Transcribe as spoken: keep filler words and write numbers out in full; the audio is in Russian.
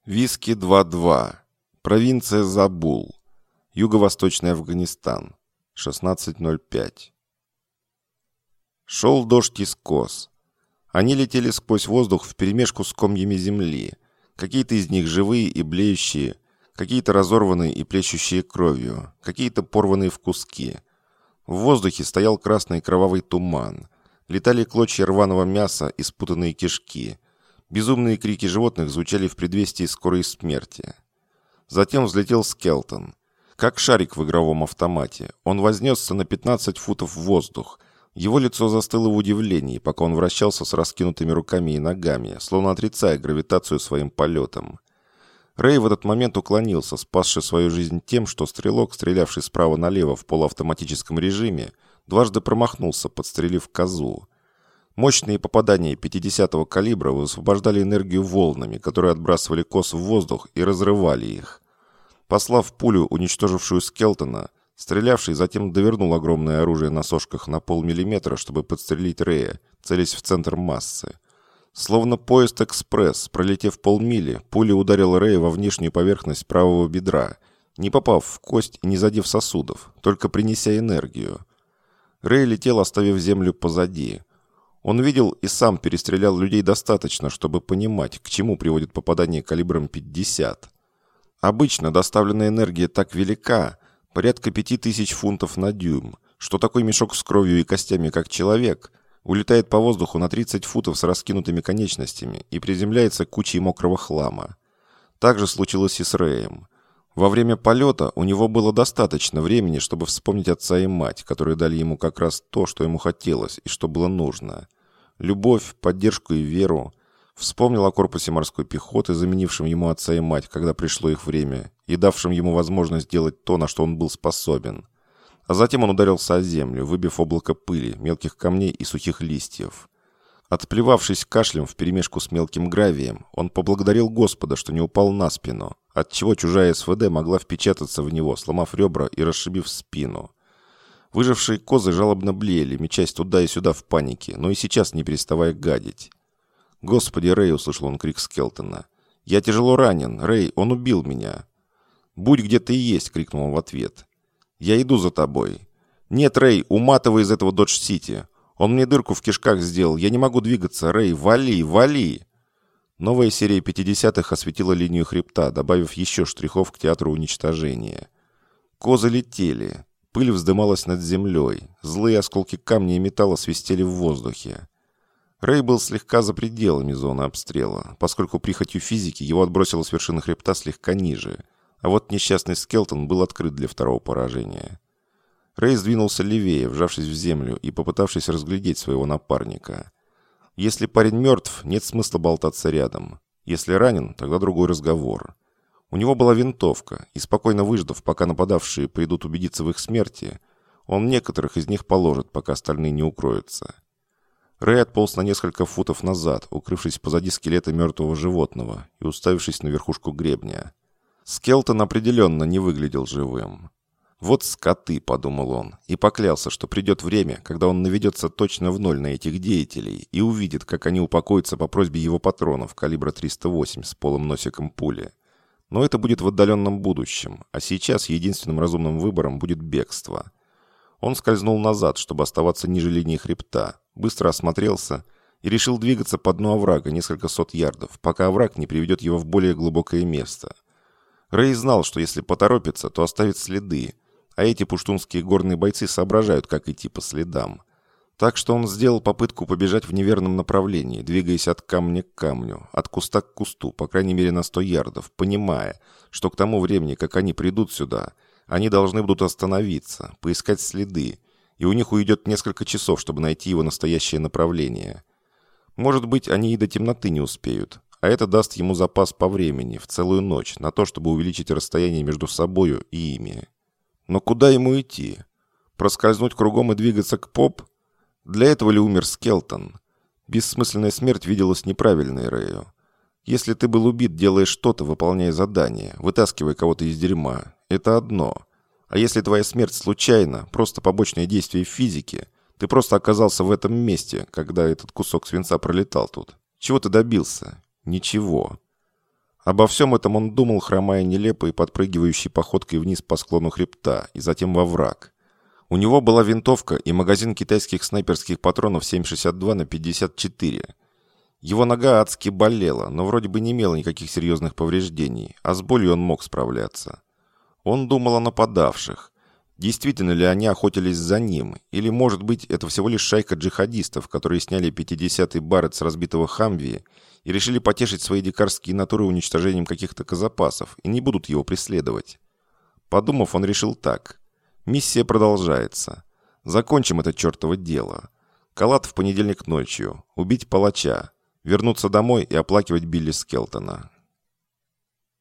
Виски два-два. Провинция Забул. Юго-восточный Афганистан. шестнадцать ноль пять. Шел дождь из кос. Они летели сквозь воздух вперемешку с комьями земли. Какие-то из них живые и блеющие, какие-то разорванные и плещущие кровью, какие-то порванные в куски. В воздухе стоял красный кровавый туман. Летали клочья рваного мяса и спутанные кишки. Безумные крики животных звучали в предвестии скорой смерти. Затем взлетел Скелтон. Как шарик в игровом автомате, он вознесся на пятнадцать футов в воздух. Его лицо застыло в удивлении, пока он вращался с раскинутыми руками и ногами, словно отрицая гравитацию своим полетом. Рэй в этот момент уклонился, спасший свою жизнь тем, что стрелок, стрелявший справа налево в полуавтоматическом режиме, дважды промахнулся, подстрелив козу. Мощные попадания пятидесятого калибра высвобождали энергию волнами, которые отбрасывали коз в воздух и разрывали их. Послав пулю, уничтожившую Скелтона, стрелявший затем довернул огромное оружие на сошках на полмиллиметра, чтобы подстрелить Рэя, целясь в центр массы. Словно поезд-экспресс, пролетев полмили, пуля ударила Рэя во внешнюю поверхность правого бедра, не попав в кость и не задев сосудов, только принеся энергию. Рэй летел, оставив землю позади. Он видел и сам перестрелял людей достаточно, чтобы понимать, к чему приводит попадание калибром пятьдесят. Обычно доставленная энергия так велика, порядка пяти тысяч фунтов на дюйм, что такой мешок с кровью и костями, как человек, улетает по воздуху на тридцать футов с раскинутыми конечностями и приземляется кучей мокрого хлама. Так же случилось и с Рэем. Во время полета у него было достаточно времени, чтобы вспомнить отца и мать, которые дали ему как раз то, что ему хотелось и что было нужно. Любовь, поддержку и веру. Вспомнил о корпусе морской пехоты, заменившем ему отца и мать, когда пришло их время, и давшем ему возможность делать то, на что он был способен. А затем он ударился о землю, выбив облако пыли, мелких камней и сухих листьев. Отплевавшись кашлем вперемешку с мелким гравием, он поблагодарил Господа, что не упал на спину, отчего чужая СВД могла впечататься в него, сломав ребра и расшибив спину. Выжившие козы жалобно блеяли, мечась туда и сюда в панике, но и сейчас не переставая гадить. «Господи, Рэй!» — услышал он крик Скелтона. «Я тяжело ранен! Рэй, он убил меня!» «Будь где ты есть!» — крикнул он в ответ. «Я иду за тобой!» «Нет, Рэй, уматывай из этого Додж-Сити! Он мне дырку в кишках сделал! Я не могу двигаться! Рэй, вали, вали!» Новая серия пятидесятых осветила линию хребта, добавив еще штрихов к театру уничтожения. Козы летели. Пыль вздымалась над землей. Злые осколки камня и металла свистели в воздухе. Рэй был слегка за пределами зоны обстрела, поскольку прихотью физики его отбросило с вершины хребта слегка ниже, а вот несчастный Скелтон был открыт для второго поражения. Рэй сдвинулся левее, вжавшись в землю и попытавшись разглядеть своего напарника. Если парень мертв, нет смысла болтаться рядом. Если ранен, тогда другой разговор. У него была винтовка, и спокойно выждав, пока нападавшие придут убедиться в их смерти, он некоторых из них положит, пока остальные не укроются. Рэй отполз на несколько футов назад, укрывшись позади скелета мертвого животного и уставившись на верхушку гребня. Скелтон определенно не выглядел живым. «Вот скоты», — подумал он, и поклялся, что придет время, когда он наведется точно в ноль на этих деятелей и увидит, как они упокоятся по просьбе его патронов калибра триста восемь с полым носиком пули. Но это будет в отдаленном будущем, а сейчас единственным разумным выбором будет бегство. Он скользнул назад, чтобы оставаться ниже линии хребта, быстро осмотрелся и решил двигаться по дну оврага несколько сот ярдов, пока овраг не приведет его в более глубокое место. Рэй знал, что если поторопится, то оставит следы, а эти пуштунские горные бойцы соображают, как идти по следам. Так что он сделал попытку побежать в неверном направлении, двигаясь от камня к камню, от куста к кусту, по крайней мере на сто ярдов, понимая, что к тому времени, как они придут сюда, они должны будут остановиться, поискать следы, и у них уйдет несколько часов, чтобы найти его настоящее направление. Может быть, они и до темноты не успеют, а это даст ему запас по времени, в целую ночь, на то, чтобы увеличить расстояние между собою и ими. Но куда ему идти? Проскользнуть кругом и двигаться к поп? Для этого ли умер Скелтон? Бессмысленная смерть виделась неправильной Рэю. Если ты был убит, делая что-то, выполняя задание, вытаскивая кого-то из дерьма, это одно. А если твоя смерть случайна, просто побочное действие физики, ты просто оказался в этом месте, когда этот кусок свинца пролетал тут. Чего ты добился? Ничего. Обо всем этом он думал, хромая нелепо и подпрыгивающей походкой вниз по склону хребта и затем во враг. У него была винтовка и магазин китайских снайперских патронов семь шестьдесят два на пятьдесят четыре. Его нога адски болела, но вроде бы не имела никаких серьезных повреждений, а с болью он мог справляться. Он думал о нападавших. Действительно ли они охотились за ним, или, может быть, это всего лишь шайка джихадистов, которые сняли пятидесятый Барретт с разбитого Хамви и решили потешить свои дикарские натуры уничтожением каких-то казапасов и не будут его преследовать. Подумав, он решил так. Миссия продолжается. Закончим это чертово дело. Калат в понедельник ночью. Убить палача. Вернуться домой и оплакивать Билли Скелтона.